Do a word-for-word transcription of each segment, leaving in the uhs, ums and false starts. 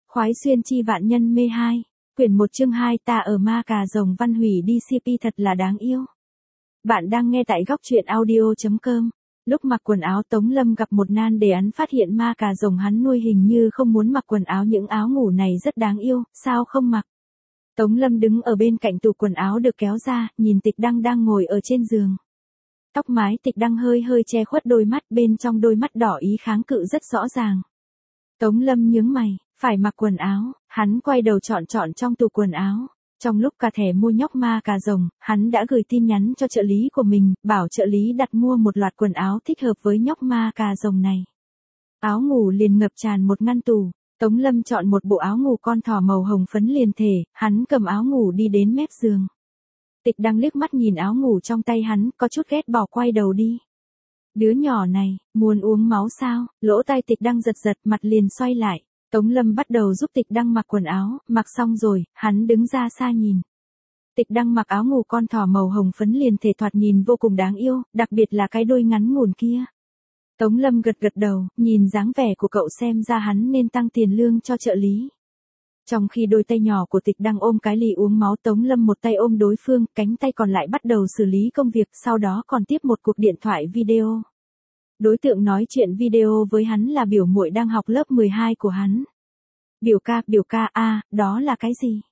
Khoái xuyên chi vạn nhân mê hai. Quyển một chương hai ta ở ma cà rồng văn hủy đi xê pê thật là đáng yêu. Bạn đang nghe tại góc truyện audio.com. Lúc mặc quần áo Tống Lâm gặp một nan đề án phát hiện ma cà rồng hắn nuôi hình như không muốn mặc quần áo, những áo ngủ này rất đáng yêu, sao không mặc? Tống Lâm đứng ở bên cạnh tủ quần áo được kéo ra, nhìn Tịch Đăng đang ngồi ở trên giường. Tóc mái Tịch Đăng hơi hơi che khuất đôi mắt, bên trong đôi mắt đỏ ý kháng cự rất rõ ràng. Tống Lâm nhướng mày, phải mặc quần áo, hắn quay đầu chọn chọn trong tủ quần áo. Trong lúc cà thẻ mua nhóc ma cà rồng, hắn đã gửi tin nhắn cho trợ lý của mình, bảo trợ lý đặt mua một loạt quần áo thích hợp với nhóc ma cà rồng này. Áo ngủ liền ngập tràn một ngăn tủ. Tống Lâm chọn một bộ áo ngủ con thỏ màu hồng phấn liền thể, hắn cầm áo ngủ đi đến mép giường. Tịch Đăng liếc mắt nhìn áo ngủ trong tay hắn, có chút ghét bỏ quay đầu đi. Đứa nhỏ này, muốn uống máu sao? Lỗ tai Tịch Đăng giật giật, mặt liền xoay lại. Tống Lâm bắt đầu giúp Tịch Đăng mặc quần áo, mặc xong rồi, hắn đứng ra xa nhìn. Tịch Đăng mặc áo ngủ con thỏ màu hồng phấn liền thể thoạt nhìn vô cùng đáng yêu, đặc biệt là cái đôi ngắn ngủn kia. Tống Lâm gật gật đầu, nhìn dáng vẻ của cậu xem ra hắn nên tăng tiền lương cho trợ lý. Trong khi đôi tay nhỏ của Tịch Đăng ôm cái ly uống máu, Tống Lâm một tay ôm đối phương, cánh tay còn lại bắt đầu xử lý công việc, sau đó còn tiếp một cuộc điện thoại video. Đối tượng nói chuyện video với hắn là biểu muội đang học lớp mười hai của hắn. Biểu ca, biểu ca, a, à, đó là cái gì?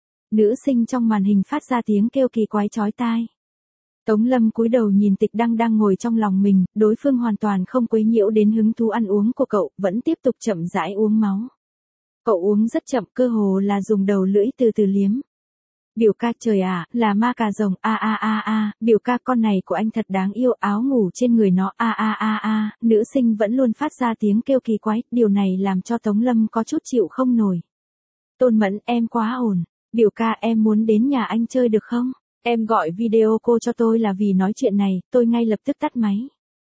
Nữ sinh trong màn hình phát ra tiếng kêu kỳ quái chói tai. Tống Lâm cúi đầu nhìn Tịch Đăng đang ngồi trong lòng mình, đối phương hoàn toàn không quấy nhiễu đến hứng thú ăn uống của cậu, vẫn tiếp tục chậm rãi uống máu. Cậu uống rất chậm, cơ hồ là dùng đầu lưỡi từ từ liếm. Biểu ca, trời à, là ma cà rồng, a a a a, biểu ca con này của anh thật đáng yêu, áo ngủ trên người nó, a a a a, nữ sinh vẫn luôn phát ra tiếng kêu kỳ quái, điều này làm cho Tống Lâm có chút chịu không nổi. Tôn Mẫn, em quá ổn, biểu ca em muốn đến nhà anh chơi được không? Em gọi video cô cho tôi là vì nói chuyện này, tôi ngay lập tức tắt máy.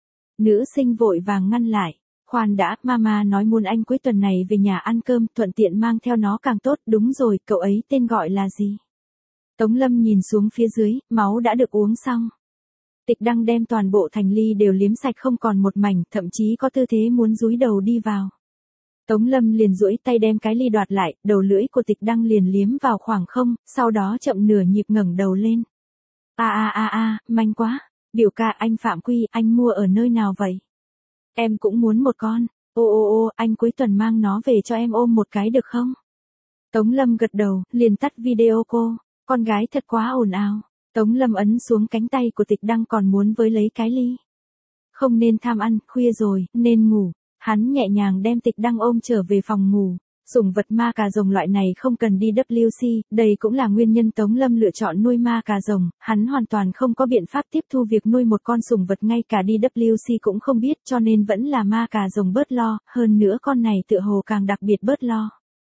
Nữ sinh vội vàng ngăn lại. Khoan đã, mama nói muốn anh cuối tuần này về nhà ăn cơm, thuận tiện mang theo nó càng tốt, đúng rồi, cậu ấy tên gọi là gì? Tống Lâm nhìn xuống phía dưới, máu đã được uống xong. Tịch Đăng đem toàn bộ thành ly đều liếm sạch không còn một mảnh, thậm chí có tư thế muốn dúi đầu đi vào. Tống Lâm liền duỗi tay đem cái ly đoạt lại, đầu lưỡi của Tịch Đăng liền liếm vào khoảng không, sau đó chậm nửa nhịp ngẩng đầu lên. A a a a, manh quá, biểu ca anh phạm quy, anh mua ở nơi nào vậy? Em cũng muốn một con, ô ô ô, anh cuối tuần mang nó về cho em ôm một cái được không? Tống Lâm gật đầu, liền tắt video cô, con gái thật quá ồn ào. Tống Lâm ấn xuống cánh tay của Tịch Đăng còn muốn với lấy cái ly. Không nên tham ăn, khuya rồi, nên ngủ. Hắn nhẹ nhàng đem Tịch Đăng ôm trở về phòng ngủ. Sủng vật ma cà rồng loại này không cần đi vê kép xê, đây cũng là nguyên nhân Tống Lâm lựa chọn nuôi ma cà rồng, hắn hoàn toàn không có biện pháp tiếp thu việc nuôi một con sủng vật, ngay cả đi vê kép xê cũng không biết, cho nên vẫn là ma cà rồng bớt lo, hơn nữa con này tựa hồ càng đặc biệt bớt lo.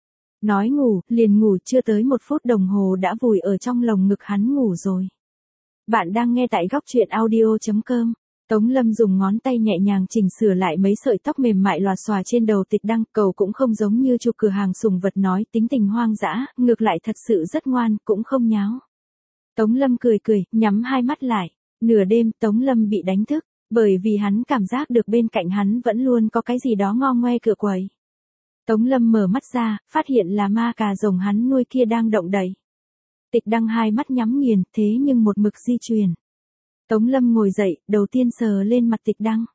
Nói ngủ, liền ngủ, chưa tới một phút đồng hồ đã vùi ở trong lồng ngực hắn ngủ rồi. Bạn đang nghe tại góc truyện audio.com. Tống Lâm dùng ngón tay nhẹ nhàng chỉnh sửa lại mấy sợi tóc mềm mại lòa xòa trên đầu Tịch Đăng, cậu cũng không giống như chủ cửa hàng sủng vật nói tính tình hoang dã, ngược lại thật sự rất ngoan, cũng không nháo. Tống Lâm cười cười, nhắm hai mắt lại. Nửa đêm Tống Lâm bị đánh thức, bởi vì hắn cảm giác được bên cạnh hắn vẫn luôn có cái gì đó ngo ngoe cửa quậy. Tống Lâm mở mắt ra, phát hiện là ma cà rồng hắn nuôi kia đang động đậy. Tịch Đăng hai mắt nhắm nghiền, thế nhưng một mực di chuyển. Tống Lâm ngồi dậy, đầu tiên sờ lên mặt Tịch Đăng.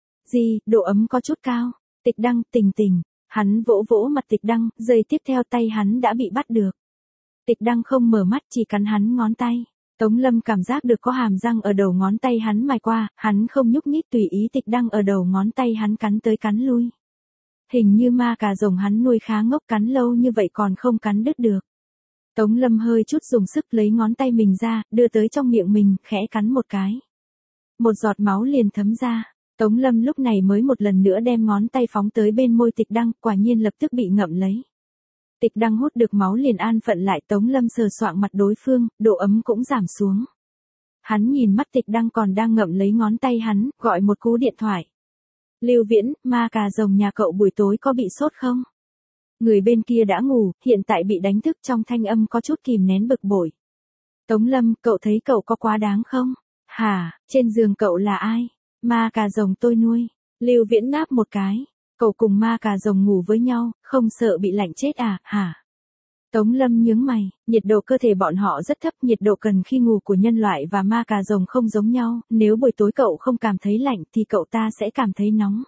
Gì, độ ấm có chút cao. Tịch Đăng, tỉnh tỉnh. Hắn vỗ vỗ mặt Tịch Đăng, giây tiếp theo tay hắn đã bị bắt được. Tịch Đăng không mở mắt, chỉ cắn hắn ngón tay. Tống Lâm cảm giác được có hàm răng ở đầu ngón tay hắn mài qua, hắn không nhúc nhích tùy ý Tịch Đăng ở đầu ngón tay hắn cắn tới cắn lui. Hình như ma cà rồng hắn nuôi khá ngốc, cắn lâu như vậy còn không cắn đứt được. Tống Lâm hơi chút dùng sức lấy ngón tay mình ra, đưa tới trong miệng mình, khẽ cắn một cái. Một giọt máu liền thấm ra. Tống Lâm lúc này mới một lần nữa đem ngón tay phóng tới bên môi Tịch Đăng, quả nhiên lập tức bị ngậm lấy. Tịch Đăng hút được máu liền an phận lại, Tống Lâm sờ soạng mặt đối phương, độ ấm cũng giảm xuống. Hắn nhìn mắt Tịch Đăng còn đang ngậm lấy ngón tay hắn, gọi một cú điện thoại. Lưu Viễn, ma cà rồng nhà cậu buổi tối có bị sốt không? Người bên kia đã ngủ, hiện tại bị đánh thức, trong thanh âm có chút kìm nén bực bội. Tống Lâm, cậu thấy cậu có quá đáng không? Hả, trên giường cậu là ai? Ma cà rồng tôi nuôi. Lưu Viễn ngáp một cái. Cậu cùng ma cà rồng ngủ với nhau, không sợ bị lạnh chết à, hả? Tống Lâm nhướng mày, nhiệt độ cơ thể bọn họ rất thấp, nhiệt độ cần khi ngủ của nhân loại và ma cà rồng không giống nhau, nếu buổi tối cậu không cảm thấy lạnh thì cậu ta sẽ cảm thấy nóng.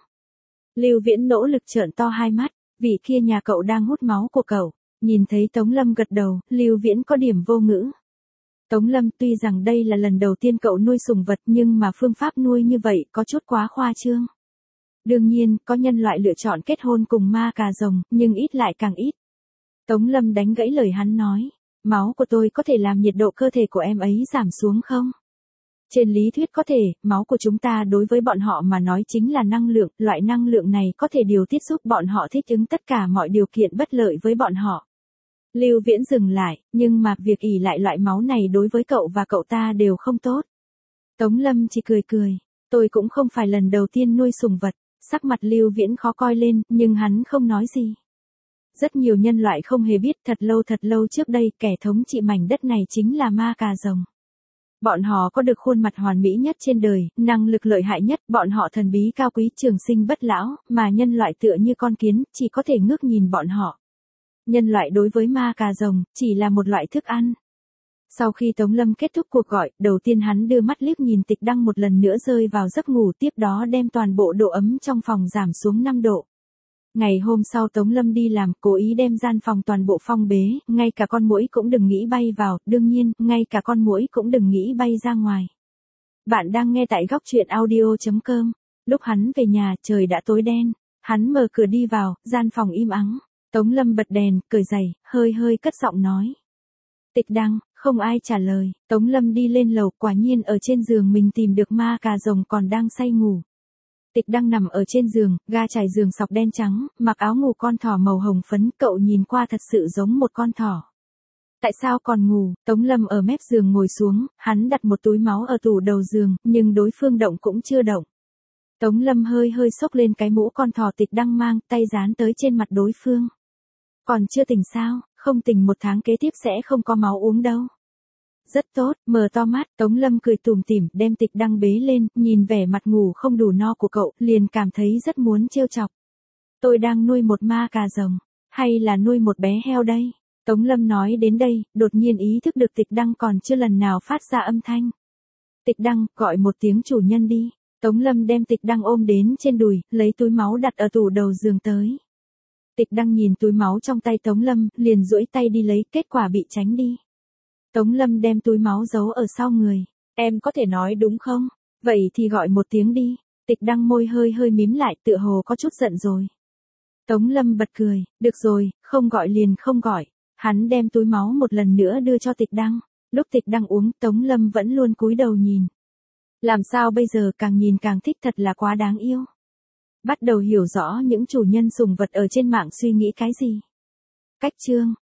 Lưu Viễn nỗ lực trợn to hai mắt, vị kia nhà cậu đang hút máu của cậu. Nhìn thấy Tống Lâm gật đầu, Lưu Viễn có điểm vô ngữ. Tống Lâm, tuy rằng đây là lần đầu tiên cậu nuôi sùng vật nhưng mà phương pháp nuôi như vậy có chút quá khoa trương. Đương nhiên, có nhân loại lựa chọn kết hôn cùng ma cà rồng, nhưng ít lại càng ít. Tống Lâm đánh gãy lời hắn nói, máu của tôi có thể làm nhiệt độ cơ thể của em ấy giảm xuống không? Trên lý thuyết có thể, máu của chúng ta đối với bọn họ mà nói chính là năng lượng, loại năng lượng này có thể điều tiết giúp bọn họ thích ứng tất cả mọi điều kiện bất lợi với bọn họ. Lưu Viễn dừng lại, nhưng mà việc ỷ lại loại máu này đối với cậu và cậu ta đều không tốt. Tống Lâm chỉ cười cười, tôi cũng không phải lần đầu tiên nuôi sùng vật, sắc mặt Lưu Viễn khó coi lên, nhưng hắn không nói gì. Rất nhiều nhân loại không hề biết thật lâu thật lâu trước đây kẻ thống trị mảnh đất này chính là ma cà rồng. Bọn họ có được khuôn mặt hoàn mỹ nhất trên đời, năng lực lợi hại nhất, bọn họ thần bí cao quý trường sinh bất lão, mà nhân loại tựa như con kiến, chỉ có thể ngước nhìn bọn họ. Nhân loại đối với ma cà rồng, chỉ là một loại thức ăn. Sau khi Tống Lâm kết thúc cuộc gọi, đầu tiên hắn đưa mắt liếc nhìn Tịch Đăng một lần nữa rơi vào giấc ngủ, tiếp đó đem toàn bộ độ ấm trong phòng giảm xuống năm độ. Ngày hôm sau Tống Lâm đi làm, cố ý đem gian phòng toàn bộ phong bế, ngay cả con muỗi cũng đừng nghĩ bay vào, đương nhiên, ngay cả con muỗi cũng đừng nghĩ bay ra ngoài. Bạn đang nghe tại góc truyện audio chấm com. Lúc hắn về nhà, trời đã tối đen. Hắn mở cửa đi vào, gian phòng im ắng. Tống Lâm bật đèn, cởi giày, hơi hơi cất giọng nói. Tịch Đăng, không ai trả lời. Tống Lâm đi lên lầu, quả nhiên ở trên giường mình tìm được ma cà rồng còn đang say ngủ. Tịch Đăng nằm ở trên giường, ga trải giường sọc đen trắng, mặc áo ngủ con thỏ màu hồng phấn, cậu nhìn qua thật sự giống một con thỏ. Tại sao còn ngủ? Tống Lâm ở mép giường ngồi xuống, hắn đặt một túi máu ở tủ đầu giường, nhưng đối phương động cũng chưa động. Tống Lâm hơi hơi xốc lên cái mũ con thỏ Tịch Đăng mang, tay dán tới trên mặt đối phương. Còn chưa tỉnh sao? Không tỉnh một tháng kế tiếp sẽ không có máu uống đâu. Rất tốt, mở to mắt, Tống Lâm cười tủm tỉm, đem Tịch Đăng bế lên, nhìn vẻ mặt ngủ không đủ no của cậu, liền cảm thấy rất muốn trêu chọc. Tôi đang nuôi một ma cà rồng, hay là nuôi một bé heo đây? Tống Lâm nói đến đây, đột nhiên ý thức được Tịch Đăng còn chưa lần nào phát ra âm thanh. Tịch Đăng, gọi một tiếng chủ nhân đi. Tống Lâm đem Tịch Đăng ôm đến trên đùi, lấy túi máu đặt ở tủ đầu giường tới. Tịch Đăng nhìn túi máu trong tay Tống Lâm, liền duỗi tay đi lấy, kết quả bị tránh đi. Tống Lâm đem túi máu giấu ở sau người. Em có thể nói đúng không? Vậy thì gọi một tiếng đi. Tịch Đăng môi hơi hơi mím lại, tựa hồ có chút giận rồi. Tống Lâm bật cười, được rồi, không gọi liền không gọi. Hắn đem túi máu một lần nữa đưa cho Tịch Đăng. Lúc Tịch Đăng uống, Tống Lâm vẫn luôn cúi đầu nhìn. Làm sao bây giờ càng nhìn càng thích, thật là quá đáng yêu. Bắt đầu hiểu rõ những chủ nhân sùng vật ở trên mạng suy nghĩ cái gì. Cách chương